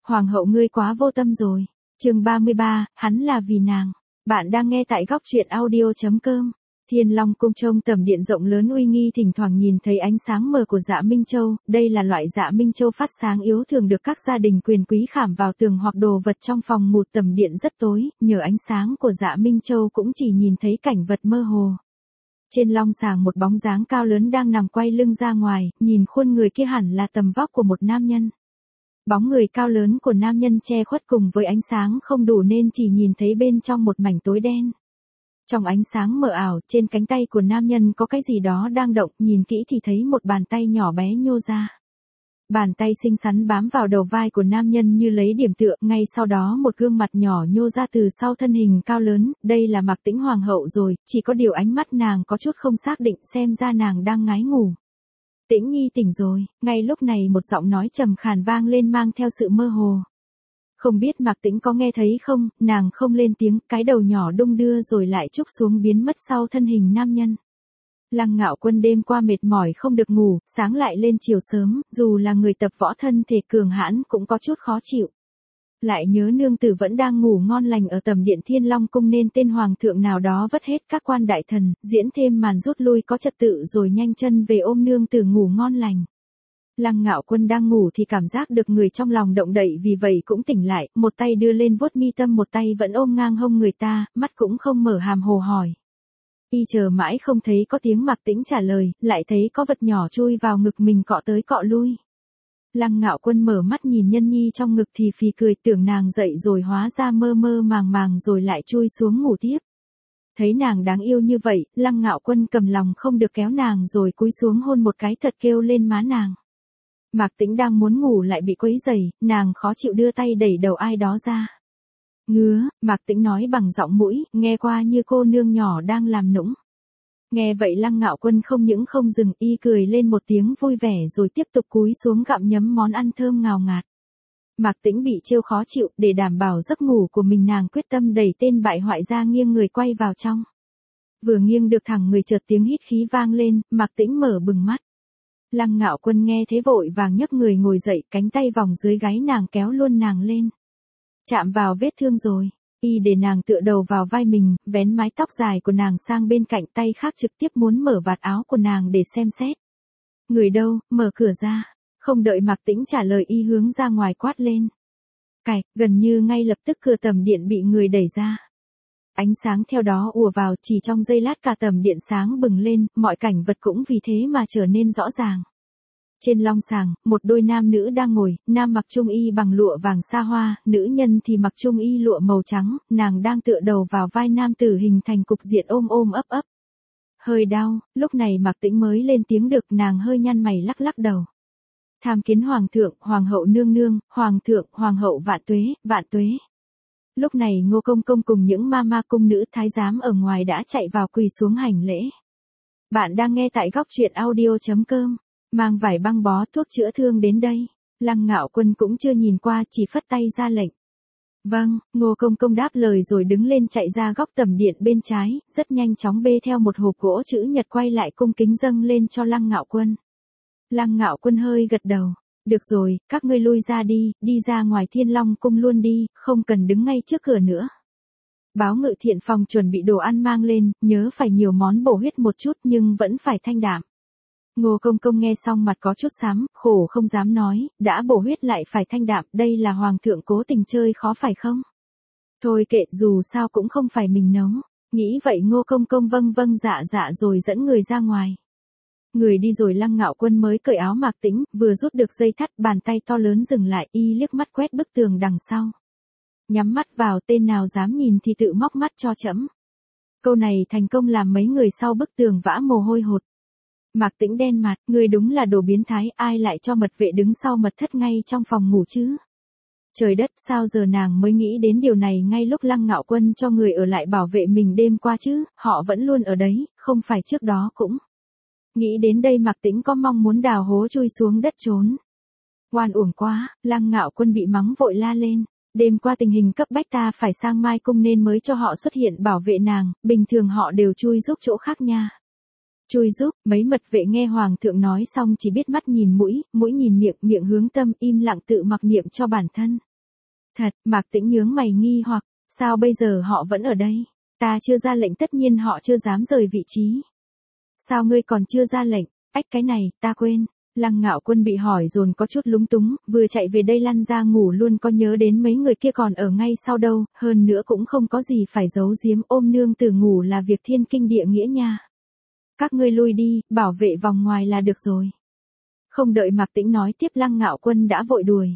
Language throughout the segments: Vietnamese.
Hoàng hậu ngươi quá vô tâm rồi. Chương 33, hắn là vì nàng. Bạn đang nghe tại góc truyện audio.com. Thiên Long cung trông tầm điện rộng lớn uy nghi, thỉnh thoảng nhìn thấy ánh sáng mờ của Dạ Minh Châu. Đây là loại Dạ Minh Châu phát sáng yếu thường được các gia đình quyền quý khảm vào tường hoặc đồ vật trong phòng một tầm điện rất tối, nhờ ánh sáng của Dạ Minh Châu cũng chỉ nhìn thấy cảnh vật mơ hồ. Trên long sàng một bóng dáng cao lớn đang nằm quay lưng ra ngoài, nhìn khuôn người kia hẳn là tầm vóc của một nam nhân. Bóng người cao lớn của nam nhân che khuất cùng với ánh sáng không đủ nên chỉ nhìn thấy bên trong một mảnh tối đen. Trong ánh sáng mờ ảo, trên cánh tay của nam nhân có cái gì đó đang động, nhìn kỹ thì thấy một bàn tay nhỏ bé nhô ra. Bàn tay xinh xắn bám vào đầu vai của nam nhân như lấy điểm tựa, ngay sau đó một gương mặt nhỏ nhô ra từ sau thân hình cao lớn, đây là Mạc Tĩnh hoàng hậu rồi, chỉ có điều ánh mắt nàng có chút không xác định, xem ra nàng đang ngái ngủ. Tĩnh nhi tỉnh rồi, ngay lúc này một giọng nói trầm khàn vang lên mang theo sự mơ hồ. Không biết Mạc Tĩnh có nghe thấy không, nàng không lên tiếng, cái đầu nhỏ đung đưa rồi lại trúc xuống biến mất sau thân hình nam nhân. Lăng Ngạo Quân đêm qua mệt mỏi không được ngủ, sáng lại lên chiều sớm, dù là người tập võ thân thể cường hãn cũng có chút khó chịu. Lại nhớ nương tử vẫn đang ngủ ngon lành ở tầm điện Thiên Long cung nên tên hoàng thượng nào đó vất hết các quan đại thần, diễn thêm màn rút lui có trật tự rồi nhanh chân về ôm nương tử ngủ ngon lành. Lăng Ngạo Quân đang ngủ thì cảm giác được người trong lòng động đậy, vì vậy cũng tỉnh lại, một tay đưa lên vuốt mi tâm, một tay vẫn ôm ngang hông người ta, mắt cũng không mở, hàm hồ hỏi. Y chờ mãi không thấy có tiếng Mạc Tĩnh trả lời, lại thấy có vật nhỏ chui vào ngực mình cọ tới cọ lui. Lăng Ngạo Quân mở mắt nhìn nhân nhi trong ngực thì phì cười, tưởng nàng dậy rồi hóa ra mơ mơ màng màng rồi lại chui xuống ngủ tiếp. Thấy nàng đáng yêu như vậy, Lăng Ngạo Quân cầm lòng không được kéo nàng rồi cúi xuống hôn một cái thật kêu lên má nàng. Mạc Tĩnh đang muốn ngủ lại bị quấy rầy, nàng khó chịu đưa tay đẩy đầu ai đó ra. Ngứa, Mạc Tĩnh nói bằng giọng mũi, nghe qua như cô nương nhỏ đang làm nũng. Nghe vậy Lăng Ngạo Quân không những không dừng, y cười lên một tiếng vui vẻ rồi tiếp tục cúi xuống gặm nhấm món ăn thơm ngào ngạt. Mạc Tĩnh bị trêu khó chịu, để đảm bảo giấc ngủ của mình nàng quyết tâm đẩy tên bại hoại ra, nghiêng người quay vào trong. Vừa nghiêng được thẳng người chợt tiếng hít khí vang lên, Mạc Tĩnh mở bừng mắt. Lăng Ngạo Quân nghe thế vội vàng nhấc người ngồi dậy, cánh tay vòng dưới gáy nàng kéo luôn nàng lên. Chạm vào vết thương rồi, y để nàng tựa đầu vào vai mình, vén mái tóc dài của nàng sang bên cạnh, tay khác trực tiếp muốn mở vạt áo của nàng để xem xét. Người đâu, mở cửa ra. Không đợi Mạc Tĩnh trả lời y hướng ra ngoài quát lên. Cạch, gần như ngay lập tức cửa tầm điện bị người đẩy ra. Ánh sáng theo đó ùa vào, chỉ trong giây lát cả tầm điện sáng bừng lên, mọi cảnh vật cũng vì thế mà trở nên rõ ràng. Trên long sàng, một đôi nam nữ đang ngồi, nam mặc trung y bằng lụa vàng sa hoa, nữ nhân thì mặc trung y lụa màu trắng, nàng đang tựa đầu vào vai nam tử hình thành cục diện ôm ôm ấp ấp. Hơi đau, lúc này Mạc Tĩnh mới lên tiếng được, nàng hơi nhăn mày lắc lắc đầu. Tham kiến hoàng thượng, hoàng hậu nương nương, hoàng thượng, hoàng hậu vạn tuế, vạn tuế. Lúc này Ngô Công Công cùng những ma cung nữ thái giám ở ngoài đã chạy vào quỳ xuống hành lễ. Bạn đang nghe tại góc truyện audio.com. Mang vải băng bó thuốc chữa thương đến đây. Lăng Ngạo Quân cũng chưa nhìn qua, chỉ phất tay ra lệnh. Vâng, Ngô Công Công đáp lời rồi đứng lên chạy ra góc tầm điện bên trái, rất nhanh chóng bê theo một hộp gỗ chữ nhật quay lại cung kính dâng lên cho Lăng Ngạo Quân. Lăng Ngạo Quân hơi gật đầu. Được rồi, các ngươi lui ra đi, đi ra ngoài Thiên Long cung luôn đi, không cần đứng ngay trước cửa nữa. Báo Ngự Thiện phòng chuẩn bị đồ ăn mang lên, nhớ phải nhiều món bổ huyết một chút nhưng vẫn phải thanh đạm. Ngô Công Công nghe xong mặt có chút xám, khổ không dám nói, đã bổ huyết lại phải thanh đạm, đây là hoàng thượng cố tình chơi khó phải không? Thôi kệ, dù sao cũng không phải mình nấu. Nghĩ vậy Ngô Công Công vâng vâng dạ dạ rồi dẫn người ra ngoài. Người đi rồi Lăng Ngạo Quân mới cởi áo Mạc Tĩnh, vừa rút được dây thắt, bàn tay to lớn dừng lại, y liếc mắt quét bức tường đằng sau. Nhắm mắt vào, tên nào dám nhìn thì tự móc mắt cho trẫm. Câu này thành công làm mấy người sau bức tường vã mồ hôi hột. Mạc Tĩnh đen mặt, người đúng là đồ biến thái, ai lại cho mật vệ đứng sau mật thất ngay trong phòng ngủ chứ? Trời đất, sao giờ nàng mới nghĩ đến điều này ngay lúc Lăng Ngạo Quân cho người ở lại bảo vệ mình đêm qua chứ, họ vẫn luôn ở đấy, không phải trước đó cũng. Nghĩ đến đây Mạc Tĩnh có mong muốn đào hố chui xuống đất trốn. Oan uổng quá, Lăng Ngạo Quân bị mắng vội la lên. Đêm qua tình hình cấp bách ta phải sang Mai cung nên mới cho họ xuất hiện bảo vệ nàng, bình thường họ đều chui giúp chỗ khác nha. Chui giúp, mấy mật vệ nghe hoàng thượng nói xong chỉ biết mắt nhìn mũi, mũi nhìn miệng, miệng hướng tâm, im lặng tự mặc niệm cho bản thân. Thật, Mạc Tĩnh nhướng mày nghi hoặc, sao bây giờ họ vẫn ở đây? Ta chưa ra lệnh tất nhiên họ chưa dám rời vị trí. Sao ngươi còn chưa ra lệnh? Ách cái này, ta quên. Lăng Ngạo Quân bị hỏi dồn có chút lúng túng, vừa chạy về đây lăn ra ngủ luôn, có nhớ đến mấy người kia còn ở ngay sau đâu, hơn nữa cũng không có gì phải giấu giếm, ôm nương tử ngủ là việc thiên kinh địa nghĩa nha. Các ngươi lui đi, bảo vệ vòng ngoài là được rồi. Không đợi Mạc Tĩnh nói tiếp Lăng Ngạo Quân đã vội đuổi.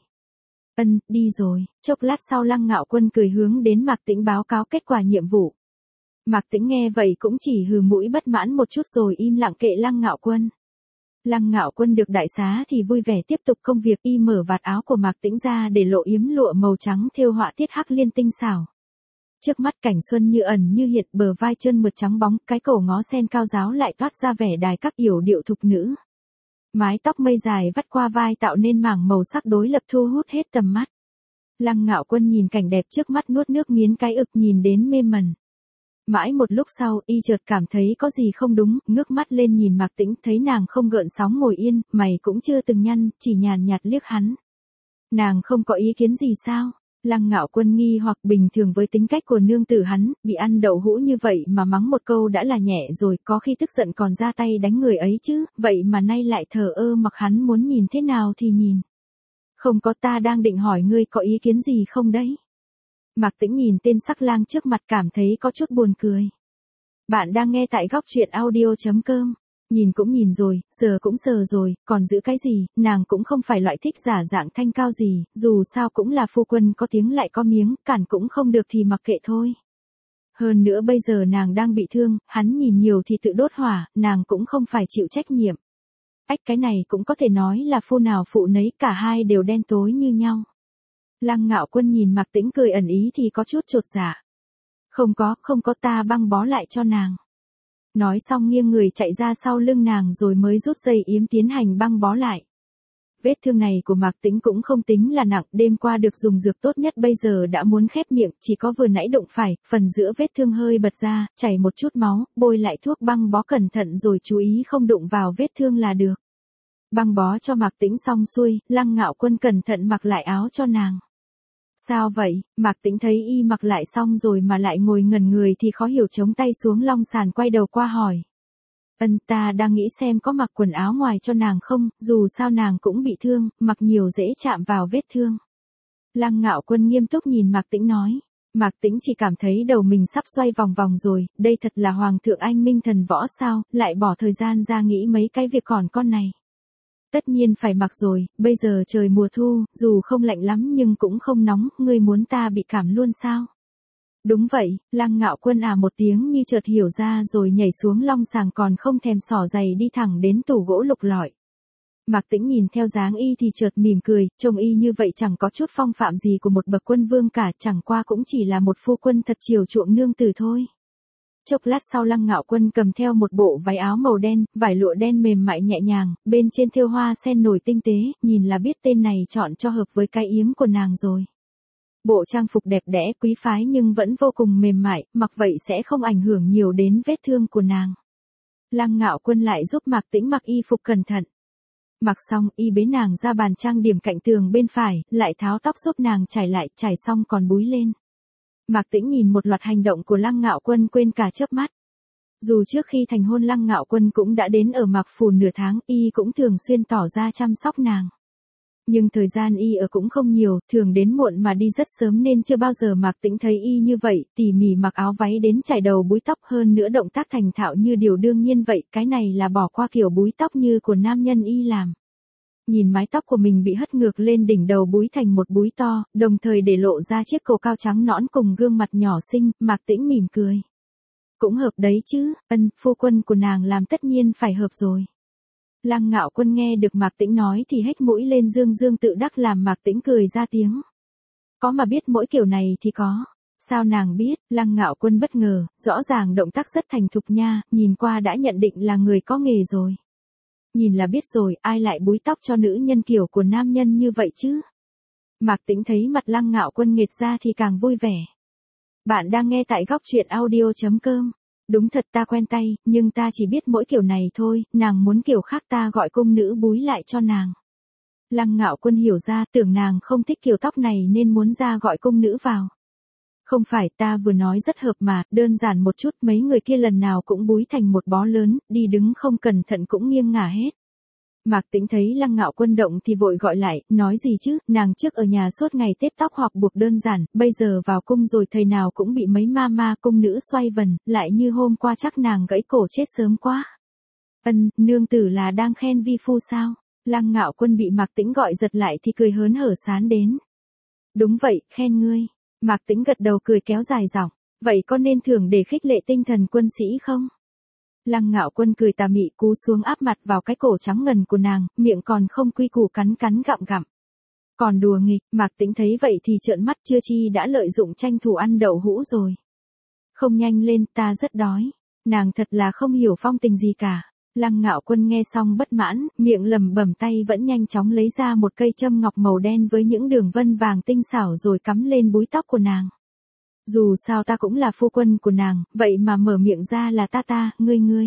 Đi rồi. Chốc lát sau Lăng Ngạo Quân cười hướng đến Mạc Tĩnh báo cáo kết quả nhiệm vụ. Mạc Tĩnh nghe vậy cũng chỉ hừ mũi bất mãn một chút rồi im lặng kệ Lăng Ngạo Quân. Lăng Ngạo Quân được đại xá thì vui vẻ tiếp tục công việc, y mở vạt áo của Mạc Tĩnh ra để lộ yếm lụa màu trắng thêu họa tiết hắc liên tinh xảo. Trước mắt cảnh xuân như ẩn như hiện, bờ vai trơn mượt trắng bóng, cái cổ ngó sen cao ráo lại toát ra vẻ đài các yểu điệu thục nữ. Mái tóc mây dài vắt qua vai tạo nên mảng màu sắc đối lập thu hút hết tầm mắt. Lăng Ngạo Quân nhìn cảnh đẹp trước mắt nuốt nước miến cái ực, nhìn đến mê mẩn. Mãi một lúc sau, y chợt cảm thấy có gì không đúng, ngước mắt lên nhìn Mạc Tĩnh, thấy nàng không gợn sóng ngồi yên, mày cũng chưa từng nhăn, chỉ nhàn nhạt liếc hắn. Nàng không có ý kiến gì sao? Lăng Ngạo Quân nghi hoặc, bình thường với tính cách của nương tử hắn, bị ăn đậu hũ như vậy mà mắng một câu đã là nhẹ rồi, có khi tức giận còn ra tay đánh người ấy chứ, vậy mà nay lại thờ ơ mặc hắn muốn nhìn thế nào thì nhìn. Không có, ta đang định hỏi ngươi có ý kiến gì không đấy? Mạc Tĩnh nhìn tên sắc lang trước mặt cảm thấy có chút buồn cười. Bạn đang nghe tại góc truyện audio.com. Nhìn cũng nhìn rồi, sờ cũng sờ rồi, còn giữ cái gì, nàng cũng không phải loại thích giả dạng thanh cao gì, dù sao cũng là phu quân có tiếng lại có miếng, cản cũng không được thì mặc kệ thôi. Hơn nữa bây giờ nàng đang bị thương, hắn nhìn nhiều thì tự đốt hỏa, nàng cũng không phải chịu trách nhiệm. Ách cái này cũng có thể nói là phu nào phụ nấy, cả hai đều đen tối như nhau. Lăng Ngạo Quân nhìn Mạc Tĩnh cười ẩn ý thì có chút chột dạ. Không có, ta băng bó lại cho nàng. Nói xong nghiêng người chạy ra sau lưng nàng rồi mới rút dây yếm tiến hành băng bó lại. Vết thương này của Mạc Tĩnh cũng không tính là nặng, đêm qua được dùng dược tốt nhất bây giờ đã muốn khép miệng, chỉ có vừa nãy đụng phải, phần giữa vết thương hơi bật ra, chảy một chút máu, bôi lại thuốc băng bó cẩn thận rồi chú ý không đụng vào vết thương là được. Băng bó cho Mạc Tĩnh xong xuôi, Lăng Ngạo Quân cẩn thận mặc lại áo cho nàng. Sao vậy? Mạc Tĩnh thấy y mặc lại xong rồi mà lại ngồi ngẩn người thì khó hiểu, chống tay xuống long sàn quay đầu qua hỏi. Ta đang nghĩ xem có mặc quần áo ngoài cho nàng không, dù sao nàng cũng bị thương, mặc nhiều dễ chạm vào vết thương. Lăng Ngạo Quân nghiêm túc nhìn Mạc Tĩnh nói. Mạc Tĩnh chỉ cảm thấy đầu mình sắp xoay vòng vòng rồi, đây thật là Hoàng thượng anh minh thần võ sao, lại bỏ thời gian ra nghĩ mấy cái việc còn con này. Tất nhiên phải mặc rồi, bây giờ trời mùa thu, dù không lạnh lắm nhưng cũng không nóng, ngươi muốn ta bị cảm luôn sao? Đúng vậy, Lăng Ngạo Quân một tiếng như chợt hiểu ra rồi nhảy xuống long sàng còn không thèm xỏ giày đi thẳng đến tủ gỗ lục lọi. Mạc Tĩnh nhìn theo dáng y thì chợt mỉm cười, trông y như vậy chẳng có chút phong phạm gì của một bậc quân vương cả, chẳng qua cũng chỉ là một phu quân thật chiều chuộng nương tử thôi. Chốc lát sau Lăng Ngạo Quân cầm theo một bộ váy áo màu đen, vải lụa đen mềm mại nhẹ nhàng, bên trên thêu hoa sen nổi tinh tế, nhìn là biết tên này chọn cho hợp với cái yếm của nàng rồi. Bộ trang phục đẹp đẽ quý phái nhưng vẫn vô cùng mềm mại, mặc vậy sẽ không ảnh hưởng nhiều đến vết thương của nàng. Lăng Ngạo Quân lại giúp Mạc Tĩnh mặc y phục cẩn thận. Mặc xong, y bế nàng ra bàn trang điểm cạnh tường bên phải, lại tháo tóc giúp nàng trải lại, trải xong còn búi lên. Mạc Tĩnh nhìn một loạt hành động của Lăng Ngạo Quân quên cả chớp mắt. Dù trước khi thành hôn Lăng Ngạo Quân cũng đã đến ở Mạc Phủ nửa tháng, y cũng thường xuyên tỏ ra chăm sóc nàng. Nhưng thời gian y ở cũng không nhiều, thường đến muộn mà đi rất sớm nên chưa bao giờ Mạc Tĩnh thấy y như vậy, tỉ mỉ mặc áo váy đến chải đầu búi tóc, hơn nữa động tác thành thạo như điều đương nhiên vậy, cái này là bỏ qua kiểu búi tóc như của nam nhân y làm. Nhìn mái tóc của mình bị hất ngược lên đỉnh đầu búi thành một búi to, đồng thời để lộ ra chiếc cổ cao trắng nõn cùng gương mặt nhỏ xinh, Mạc Tĩnh mỉm cười. Cũng hợp đấy chứ, phu quân của nàng làm tất nhiên phải hợp rồi. Lăng Ngạo Quân nghe được Mạc Tĩnh nói thì hét mũi lên dương dương tự đắc làm Mạc Tĩnh cười ra tiếng. Có mà biết mỗi kiểu này thì có. Sao nàng biết? Lăng Ngạo Quân bất ngờ, rõ ràng động tác rất thành thục nha, nhìn qua đã nhận định là người có nghề rồi. Nhìn là biết rồi, ai lại búi tóc cho nữ nhân kiểu của nam nhân như vậy chứ? Mạc Tĩnh thấy mặt Lăng Ngạo Quân nghệt ra thì càng vui vẻ. Bạn đang nghe tại góc truyện audio.com. Đúng thật ta quen tay, nhưng ta chỉ biết mỗi kiểu này thôi, nàng muốn kiểu khác ta gọi cung nữ búi lại cho nàng. Lăng Ngạo Quân hiểu ra, tưởng nàng không thích kiểu tóc này nên muốn ra gọi cung nữ vào. Không phải, ta vừa nói rất hợp mà, đơn giản một chút, mấy người kia lần nào cũng búi thành một bó lớn, đi đứng không cẩn thận cũng nghiêng ngả hết. Mạc Tĩnh thấy Lăng Ngạo Quân động thì vội gọi lại, nói gì chứ, nàng trước ở nhà suốt ngày tết tóc hoặc buộc đơn giản, bây giờ vào cung rồi thầy nào cũng bị mấy ma cung nữ xoay vần, lại như hôm qua chắc nàng gãy cổ chết sớm quá. Nương tử là đang khen vi phu sao? Lăng Ngạo Quân bị Mạc Tĩnh gọi giật lại thì cười hớn hở sán đến. Đúng vậy, khen ngươi. Mạc Tĩnh gật đầu cười kéo dài giọng, vậy có nên thưởng để khích lệ tinh thần quân sĩ không? Lăng Ngạo Quân cười tà mị cú xuống áp mặt vào cái cổ trắng ngần của nàng, miệng còn không quy củ cắn gặm gặm. Còn đùa nghịch, Mạc Tĩnh thấy vậy thì trợn mắt, chưa chi đã lợi dụng tranh thủ ăn đậu hũ rồi. Không nhanh lên, ta rất đói. Nàng thật là không hiểu phong tình gì cả. Lăng Ngạo Quân nghe xong bất mãn, miệng lẩm bẩm, tay vẫn nhanh chóng lấy ra một cây châm ngọc màu đen với những đường vân vàng tinh xảo rồi cắm lên búi tóc của nàng. Dù sao ta cũng là phu quân của nàng, vậy mà mở miệng ra là ta, ngươi.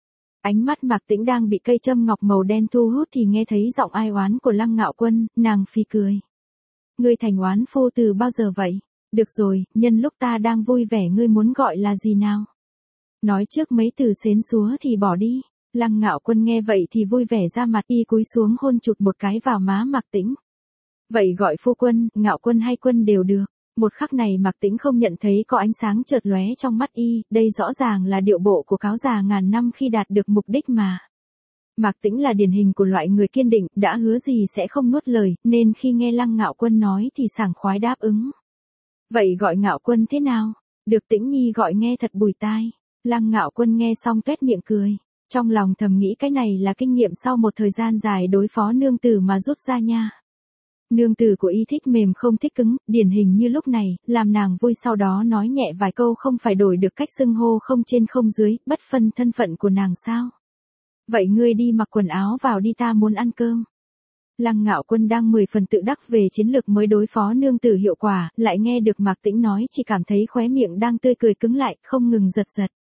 Ánh mắt Mạc Tĩnh đang bị cây châm ngọc màu đen thu hút thì nghe thấy giọng ai oán của Lăng Ngạo Quân, nàng phì cười. Ngươi thành oán phu từ bao giờ vậy? Được rồi, nhân lúc ta đang vui vẻ ngươi muốn gọi là gì nào? Nói trước mấy từ xến xúa thì bỏ đi. Lăng Ngạo Quân nghe vậy thì vui vẻ ra mặt, y cúi xuống hôn chụt một cái vào má Mạc Tĩnh. Vậy gọi phu quân, Ngạo Quân hay quân đều được. Một khắc này Mạc Tĩnh không nhận thấy có ánh sáng chợt lóe trong mắt y, đây rõ ràng là điệu bộ của cáo già ngàn năm khi đạt được mục đích mà. Mạc Tĩnh là điển hình của loại người kiên định, đã hứa gì sẽ không nuốt lời, nên khi nghe Lăng Ngạo Quân nói thì sảng khoái đáp ứng. Vậy gọi Ngạo Quân thế nào? Được, Tĩnh Nhi gọi nghe thật bùi tai. Lăng Ngạo Quân nghe xong tuét miệng cười. Trong lòng thầm nghĩ cái này là kinh nghiệm sau một thời gian dài đối phó nương tử mà rút ra nha. Nương tử của y thích mềm không thích cứng, điển hình như lúc này, làm nàng vui sau đó nói nhẹ vài câu không phải đổi được cách xưng hô không trên không dưới, bất phân thân phận của nàng sao. Vậy ngươi đi mặc quần áo vào đi, ta muốn ăn cơm. Lăng Ngạo Quân đang 10 phần tự đắc về chiến lược mới đối phó nương tử hiệu quả, lại nghe được Mạc Tĩnh nói chỉ cảm thấy khóe miệng đang tươi cười cứng lại, không ngừng giật.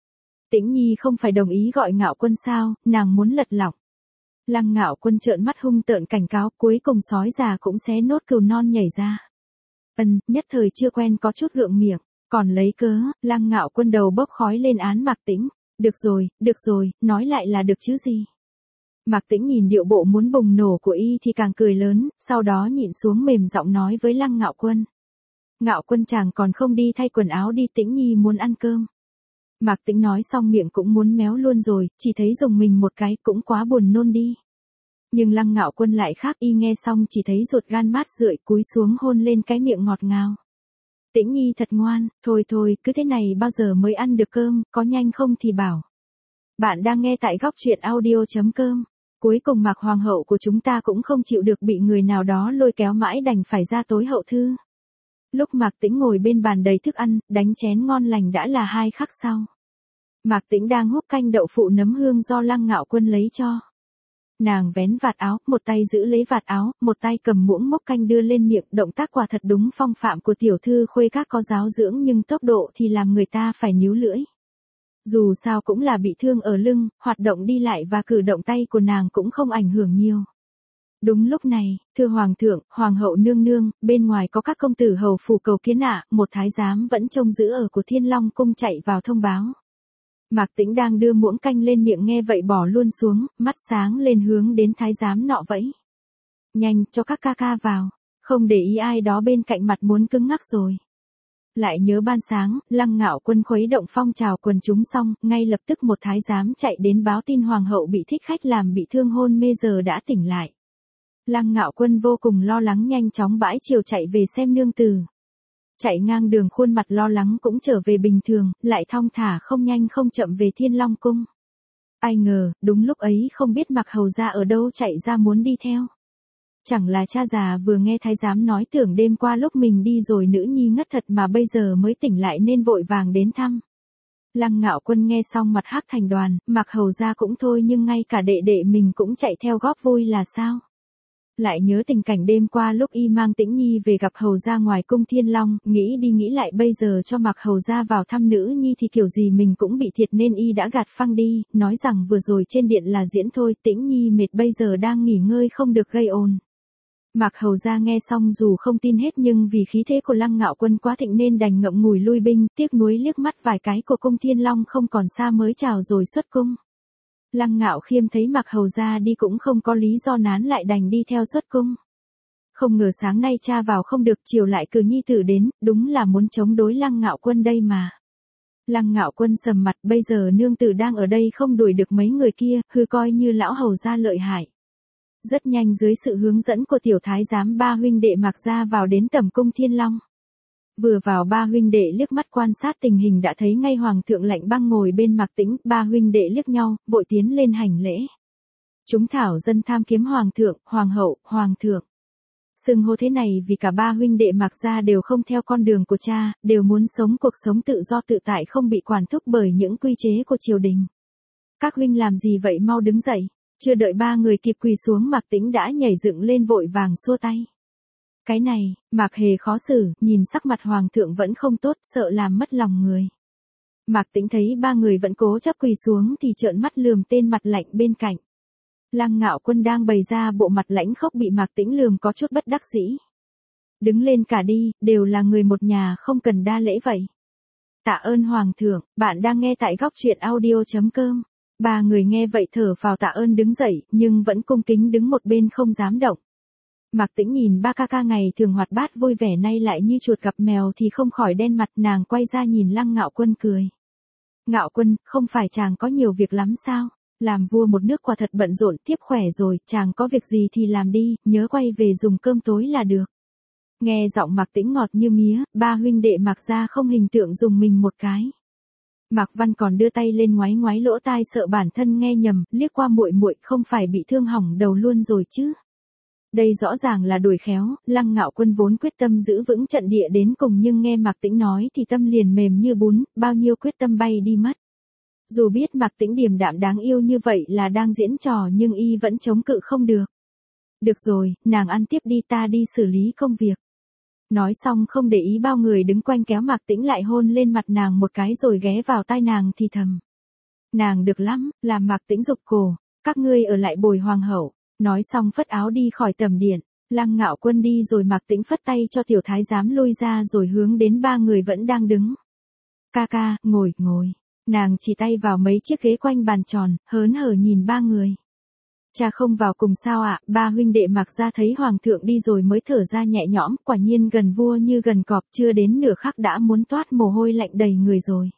Tĩnh Nhi không phải đồng ý gọi Ngạo Quân sao, nàng muốn lật lọng. Lăng Ngạo Quân trợn mắt hung tợn cảnh cáo, cuối cùng sói già cũng xé nốt cừu non nhảy ra. Nhất thời chưa quen có chút gượng miệng, còn lấy cớ, Lăng Ngạo Quân đầu bốc khói lên án Mạc Tĩnh. Được rồi, nói lại là được chứ gì. Mạc Tĩnh nhìn điệu bộ muốn bùng nổ của y thì càng cười lớn, sau đó nhịn xuống mềm giọng nói với Lăng Ngạo Quân. Ngạo Quân chàng còn không đi thay quần áo đi, Tĩnh Nhi muốn ăn cơm. Mạc Tĩnh nói xong miệng cũng muốn méo luôn rồi, chỉ thấy dùng mình một cái cũng quá buồn nôn đi. Nhưng Lăng Ngạo Quân lại khác, y nghe xong chỉ thấy ruột gan mát rượi cúi xuống hôn lên cái miệng ngọt ngào. Tĩnh Nhi thật ngoan, thôi, cứ thế này bao giờ mới ăn được cơm, có nhanh không thì bảo. Bạn đang nghe tại góc truyện audio.com. Cuối cùng Mạc Hoàng hậu của chúng ta cũng không chịu được bị người nào đó lôi kéo mãi đành phải ra tối hậu thư. Lúc Mạc Tĩnh ngồi bên bàn đầy thức ăn, đánh chén ngon lành đã là 2 khắc sau. Mạc Tĩnh đang húp canh đậu phụ nấm hương do Lăng Ngạo Quân lấy cho. Nàng vén vạt áo, một tay giữ lấy vạt áo, một tay cầm muỗng múc canh đưa lên miệng, động tác quả thật đúng phong phạm của tiểu thư khuê các có giáo dưỡng nhưng tốc độ thì làm người ta phải níu lưỡi. Dù sao cũng là bị thương ở lưng, hoạt động đi lại và cử động tay của nàng cũng không ảnh hưởng nhiều. Đúng lúc này, thưa hoàng thượng, hoàng hậu nương nương, bên ngoài có các công tử hầu phủ cầu kiến ạ, một thái giám vẫn trông giữ ở của Thiên Long cung chạy vào thông báo. Mạc Tĩnh đang đưa muỗng canh lên miệng nghe vậy bỏ luôn xuống, mắt sáng lên hướng đến thái giám nọ vẫy. Nhanh, cho các ca ca vào, không để ý ai đó bên cạnh mặt muốn cứng ngắc rồi. Lại nhớ ban sáng, Lăng Ngạo Quân khuấy động phong trào quần chúng xong, ngay lập tức một thái giám chạy đến báo tin hoàng hậu bị thích khách làm bị thương hôn mê giờ đã tỉnh lại. Lăng Ngạo Quân vô cùng lo lắng nhanh chóng bãi chiều chạy về xem nương tử. Chạy ngang đường khuôn mặt lo lắng cũng trở về bình thường, lại thong thả không nhanh không chậm về Thiên Long cung. Ai ngờ, đúng lúc ấy không biết Mạc hầu gia ở đâu chạy ra muốn đi theo. Chẳng là cha già vừa nghe thái giám nói tưởng đêm qua lúc mình đi rồi nữ nhi ngất thật mà bây giờ mới tỉnh lại nên vội vàng đến thăm. Lăng Ngạo Quân nghe xong mặt hắc thành đoàn, Mạc hầu gia cũng thôi nhưng ngay cả đệ đệ mình cũng chạy theo góp vui là sao? Lại nhớ tình cảnh đêm qua lúc y mang Tĩnh Nhi về gặp hầu gia ngoài cung Thiên Long, nghĩ đi nghĩ lại bây giờ cho Mạc hầu gia vào thăm nữ nhi thì kiểu gì mình cũng bị thiệt nên y đã gạt phăng đi, nói rằng vừa rồi trên điện là diễn thôi, Tĩnh Nhi mệt bây giờ đang nghỉ ngơi không được gây ồn. Mạc Hầu gia nghe xong dù không tin hết nhưng vì khí thế của Lăng Ngạo Quân quá thịnh nên đành ngậm ngùi lui binh, tiếc nuối liếc mắt vài cái của cung Thiên Long không còn xa mới chào rồi xuất cung. Lăng Ngạo Khiêm thấy Mạc Hầu gia đi cũng không có lý do nán lại đành đi theo xuất cung. Không ngờ sáng nay cha vào không được chiều lại cử nhi tử đến, đúng là muốn chống đối Lăng Ngạo Quân đây mà. Lăng Ngạo Quân sầm mặt, bây giờ nương tử đang ở đây không đuổi được mấy người kia, hư coi như lão hầu gia lợi hại. Rất nhanh dưới sự hướng dẫn của tiểu thái giám ba huynh đệ Mạc gia vào đến tẩm cung Thiên Long. Vừa vào ba huynh đệ liếc mắt quan sát tình hình đã thấy ngay Hoàng thượng Lạnh Băng ngồi bên Mạc Tĩnh, ba huynh đệ liếc nhau, vội tiến lên hành lễ. Chúng thảo dân tham kiếm Hoàng thượng, Hoàng hậu, Hoàng thượng. Xưng hô thế này vì cả ba huynh đệ Mạc gia đều không theo con đường của cha, đều muốn sống cuộc sống tự do tự tại không bị quản thúc bởi những quy chế của triều đình. Các huynh làm gì vậy, mau đứng dậy. Chưa đợi ba người kịp quỳ xuống Mạc Tĩnh đã nhảy dựng lên vội vàng xua tay. Cái này, Mạc Hề khó xử, nhìn sắc mặt Hoàng thượng vẫn không tốt, sợ làm mất lòng người. Mạc Tĩnh thấy ba người vẫn cố chấp quỳ xuống thì trợn mắt lườm tên mặt lạnh bên cạnh. Lăng Ngạo Quân đang bày ra bộ mặt lãnh khốc bị Mạc Tĩnh lườm có chút bất đắc dĩ. Đứng lên cả đi, đều là người một nhà không cần đa lễ vậy. Tạ ơn Hoàng thượng, bạn đang nghe tại góc truyện audio.com. Ba người nghe vậy thở phào tạ ơn đứng dậy, nhưng vẫn cung kính đứng một bên không dám động. Mạc Tĩnh nhìn ba ca ca ngày thường hoạt bát vui vẻ nay lại như chuột gặp mèo thì không khỏi đen mặt, nàng quay ra nhìn Lăng Ngạo Quân cười. Ngạo Quân, không phải chàng có nhiều việc lắm sao? Làm vua một nước quả thật bận rộn, tiếp khỏe rồi, chàng có việc gì thì làm đi, nhớ quay về dùng cơm tối là được. Nghe giọng Mạc Tĩnh ngọt như mía, ba huynh đệ Mạc gia không hình tượng dùng mình một cái. Mạc Văn còn đưa tay lên ngoáy ngoáy lỗ tai sợ bản thân nghe nhầm, liếc qua muội muội, không phải bị thương hỏng đầu luôn rồi chứ. Đây rõ ràng là đuổi khéo, Lăng Ngạo Quân vốn quyết tâm giữ vững trận địa đến cùng nhưng nghe Mạc Tĩnh nói thì tâm liền mềm như bún, bao nhiêu quyết tâm bay đi mất. Dù biết Mạc Tĩnh điềm đạm đáng yêu như vậy là đang diễn trò nhưng y vẫn chống cự không được. Được rồi, nàng ăn tiếp đi, ta đi xử lý công việc. Nói xong không để ý bao người đứng quanh kéo Mạc Tĩnh lại hôn lên mặt nàng một cái rồi ghé vào tai nàng thì thầm. Nàng được lắm, làm Mạc Tĩnh rụt cổ, các ngươi ở lại bồi hoàng hậu. Nói xong phất áo đi khỏi tầm điện, Lăng Ngạo Quân đi rồi Mạc Tĩnh phất tay cho tiểu thái giám lui ra rồi hướng đến ba người vẫn đang đứng. Ca ca, ngồi, ngồi. Nàng chỉ tay vào mấy chiếc ghế quanh bàn tròn, hớn hở nhìn ba người. Cha không vào cùng sao ạ? Ba huynh đệ Mạc gia thấy hoàng thượng đi rồi mới thở ra nhẹ nhõm, quả nhiên gần vua như gần cọp, chưa đến nửa khắc đã muốn toát mồ hôi lạnh đầy người rồi.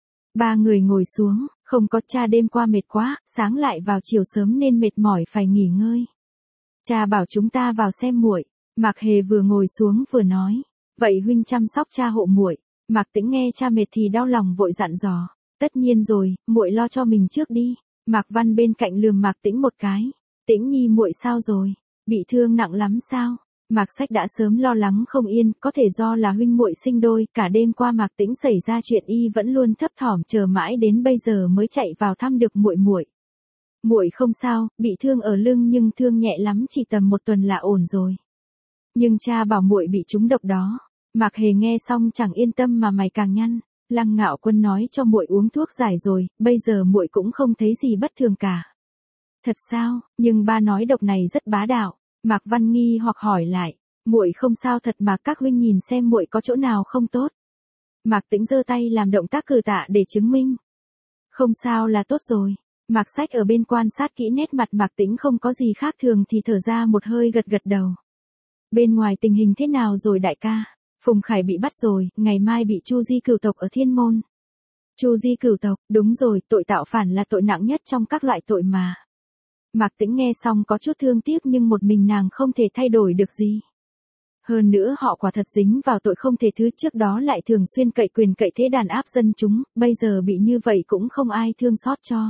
Ba người ngồi xuống, không có cha đêm qua mệt quá, sáng lại vào chiều sớm nên mệt mỏi phải nghỉ ngơi. Cha bảo chúng ta vào xem muội. Mạc Hề vừa ngồi xuống vừa nói, vậy huynh chăm sóc cha hộ muội. Mạc Tĩnh nghe cha mệt thì đau lòng vội dặn dò, tất nhiên rồi, muội lo cho mình trước đi. Mạc Văn bên cạnh lườm Mạc Tĩnh một cái. Tĩnh nhi muội sao rồi? Bị thương nặng lắm sao? Mạc Sách đã sớm lo lắng không yên, có thể do là huynh muội sinh đôi, cả đêm qua Mạc Tĩnh xảy ra chuyện y vẫn luôn thấp thỏm chờ mãi đến bây giờ mới chạy vào thăm được muội muội. Muội không sao, bị thương ở lưng nhưng thương nhẹ lắm, chỉ tầm một tuần là ổn rồi. Nhưng cha bảo muội bị trúng độc đó. Mạc Hề nghe xong chẳng yên tâm mà mày càng nhăn. Lăng Ngạo Quân nói cho muội uống thuốc giải rồi, bây giờ muội cũng không thấy gì bất thường cả. Thật sao? Nhưng ba nói độc này rất bá đạo. Mạc Văn nghi hoặc hỏi lại, muội không sao thật mà, các huynh nhìn xem muội có chỗ nào không tốt. Mạc Tĩnh giơ tay làm động tác cử tạ để chứng minh. Không sao là tốt rồi. Mạc Sách ở bên quan sát kỹ nét mặt Mạc Tĩnh không có gì khác thường thì thở ra một hơi gật gật đầu. Bên ngoài tình hình thế nào rồi đại ca? Phùng Khải bị bắt rồi, ngày mai bị Chu Di cửu tộc ở Thiên Môn. Chu Di cửu tộc, đúng rồi, tội tạo phản là tội nặng nhất trong các loại tội mà. Mạc Tĩnh nghe xong có chút thương tiếc nhưng một mình nàng không thể thay đổi được gì. Hơn nữa họ quả thật dính vào tội không thể thứ, trước đó lại thường xuyên cậy quyền cậy thế đàn áp dân chúng, bây giờ bị như vậy cũng không ai thương xót cho.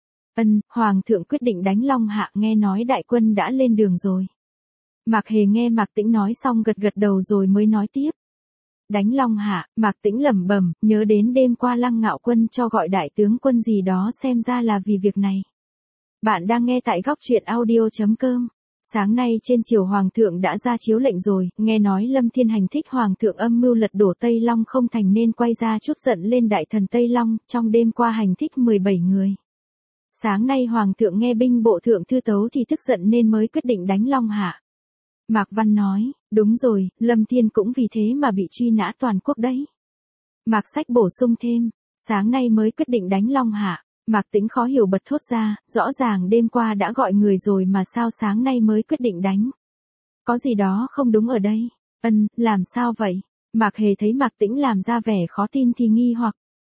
Hoàng thượng quyết định đánh Long Hạ, nghe nói đại quân đã lên đường rồi. Mạc Hề nghe Mạc Tĩnh nói xong gật gật đầu rồi mới nói tiếp. Đánh Long Hạ, Mạc Tĩnh lẩm bẩm, nhớ đến đêm qua Lăng Ngạo Quân cho gọi đại tướng quân gì đó, xem ra là vì việc này. Bạn đang nghe tại góc truyện audio.com. Sáng nay trên triều hoàng thượng đã ra chiếu lệnh rồi, nghe nói Lâm Thiên Hành thích hoàng thượng âm mưu lật đổ Tây Long không thành nên quay ra chút giận lên đại thần Tây Long, trong đêm qua hành thích 17 người. Sáng nay hoàng thượng nghe binh bộ thượng thư tấu thì tức giận nên mới quyết định đánh Long Hạ. Mạc Văn nói, đúng rồi, Lâm Thiên cũng vì thế mà bị truy nã toàn quốc đấy. Mạc Sách bổ sung thêm, sáng nay mới quyết định đánh Long Hạ. Mạc Tĩnh khó hiểu bật thốt ra, rõ ràng đêm qua đã gọi người rồi mà sao sáng nay mới quyết định đánh. Có gì đó không đúng ở đây. Làm sao vậy? Mạc Hề thấy Mạc Tĩnh làm ra vẻ khó tin thì nghi hoặc.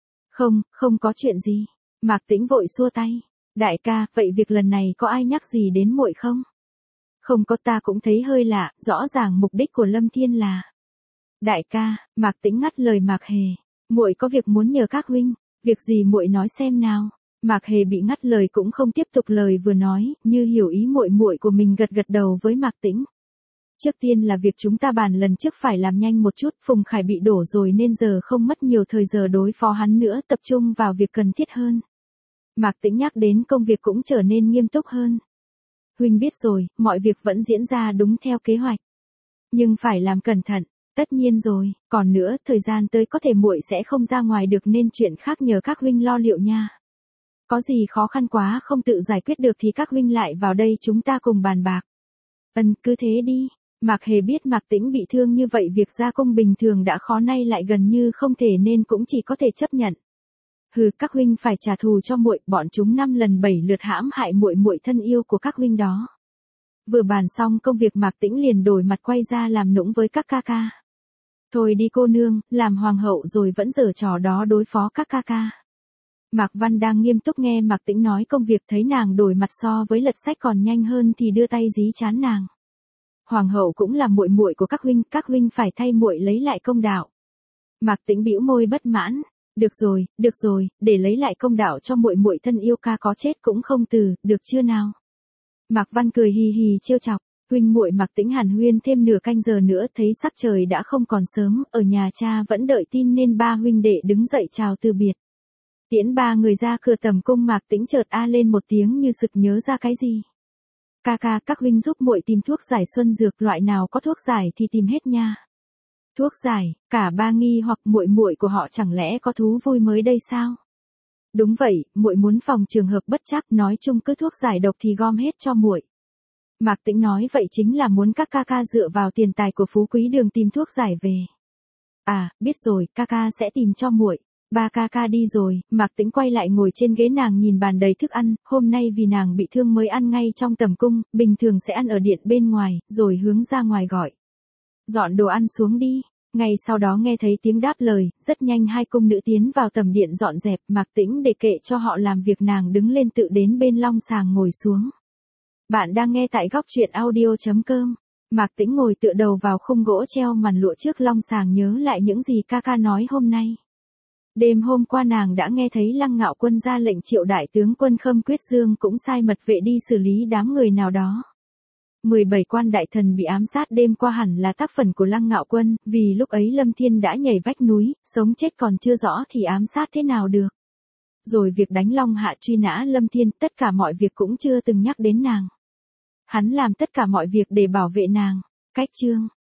Không có chuyện gì. Mạc Tĩnh vội xua tay. Đại ca, vậy việc lần này có ai nhắc gì đến muội không? Không có, ta cũng thấy hơi lạ, rõ ràng mục đích của Lâm Thiên là. Đại ca, Mạc Tĩnh ngắt lời Mạc Hề. Muội có việc muốn nhờ các huynh, việc gì muội nói xem nào. Mạc Hề bị ngắt lời cũng không tiếp tục lời vừa nói, như hiểu ý muội của mình gật gật đầu với Mạc Tĩnh. Trước tiên là việc chúng ta bàn lần trước phải làm nhanh một chút, Phùng Khải bị đổ rồi nên giờ không mất nhiều thời giờ đối phó hắn nữa, tập trung vào việc cần thiết hơn. Mạc Tĩnh nhắc đến công việc cũng trở nên nghiêm túc hơn. Huynh biết rồi, mọi việc vẫn diễn ra đúng theo kế hoạch. Nhưng phải làm cẩn thận, tất nhiên rồi, còn nữa, thời gian tới có thể muội sẽ không ra ngoài được nên chuyện khác nhờ các huynh lo liệu nha. Có gì khó khăn quá không tự giải quyết được thì các huynh lại vào đây chúng ta cùng bàn bạc. Cứ thế đi. Mạc Hề biết Mạc Tĩnh bị thương như vậy việc ra cung bình thường đã khó nay lại gần như không thể nên cũng chỉ có thể chấp nhận. Các huynh phải trả thù cho muội, bọn chúng 5 lần 7 lượt hãm hại muội thân yêu của các huynh đó. Vừa bàn xong công việc Mạc Tĩnh liền đổi mặt quay ra làm nũng với các ca ca. Thôi đi cô nương, làm hoàng hậu rồi vẫn giở trò đó đối phó các ca ca. Mạc Văn đang nghiêm túc nghe Mạc Tĩnh nói công việc, thấy nàng đổi mặt so với lật sách còn nhanh hơn thì đưa tay dí trán nàng. Hoàng hậu cũng là muội của các huynh phải thay muội lấy lại công đạo. Mạc Tĩnh bĩu môi bất mãn, được rồi, để lấy lại công đạo cho muội thân yêu, ca có chết cũng không từ, được chưa nào? Mạc Văn cười hì hì trêu chọc, huynh muội Mạc Tĩnh hàn huyên thêm nửa canh giờ nữa, thấy sắc trời đã không còn sớm, ở nhà cha vẫn đợi tin nên ba huynh đệ đứng dậy chào từ biệt. Tiễn ba người ra cửa tầm cung, Mạc Tĩnh chợt a lên một tiếng như sực nhớ ra cái gì. Ca, các huynh giúp muội tìm thuốc giải xuân dược, loại nào có thuốc giải thì tìm hết nha. Thuốc giải, cả ba nghi hoặc muội của họ chẳng lẽ có thú vui mới đây sao? Đúng vậy, muội muốn phòng trường hợp bất trắc, nói chung cứ thuốc giải độc thì gom hết cho muội. Mạc Tĩnh nói vậy chính là muốn các ca dựa vào tiền tài của Phú Quý Đường tìm thuốc giải về. À, biết rồi, ca sẽ tìm cho muội. Ba ca đi rồi, Mạc Tĩnh quay lại ngồi trên ghế, nàng nhìn bàn đầy thức ăn, hôm nay vì nàng bị thương mới ăn ngay trong tầm cung, bình thường sẽ ăn ở điện bên ngoài, rồi hướng ra ngoài gọi. Dọn đồ ăn xuống đi. Ngay sau đó nghe thấy tiếng đáp lời, rất nhanh hai cung nữ tiến vào tầm điện dọn dẹp, Mạc Tĩnh để kệ cho họ làm việc, nàng đứng lên tự đến bên long sàng ngồi xuống. Bạn đang nghe tại góc truyện audio.com. Mạc Tĩnh ngồi tựa đầu vào khung gỗ treo màn lụa trước long sàng, nhớ lại những gì ca nói hôm nay. Đêm hôm qua nàng đã nghe thấy Lăng Ngạo Quân ra lệnh triệu đại tướng quân Khâm Quyết Dương cũng sai mật vệ đi xử lý đám người nào đó. 17 quan đại thần bị ám sát đêm qua hẳn là tác phẩm của Lăng Ngạo Quân, vì lúc ấy Lâm Thiên đã nhảy vách núi, sống chết còn chưa rõ thì ám sát thế nào được. Rồi việc đánh Long Hạ truy nã Lâm Thiên, tất cả mọi việc cũng chưa từng nhắc đến nàng. Hắn làm tất cả mọi việc để bảo vệ nàng. Cách chương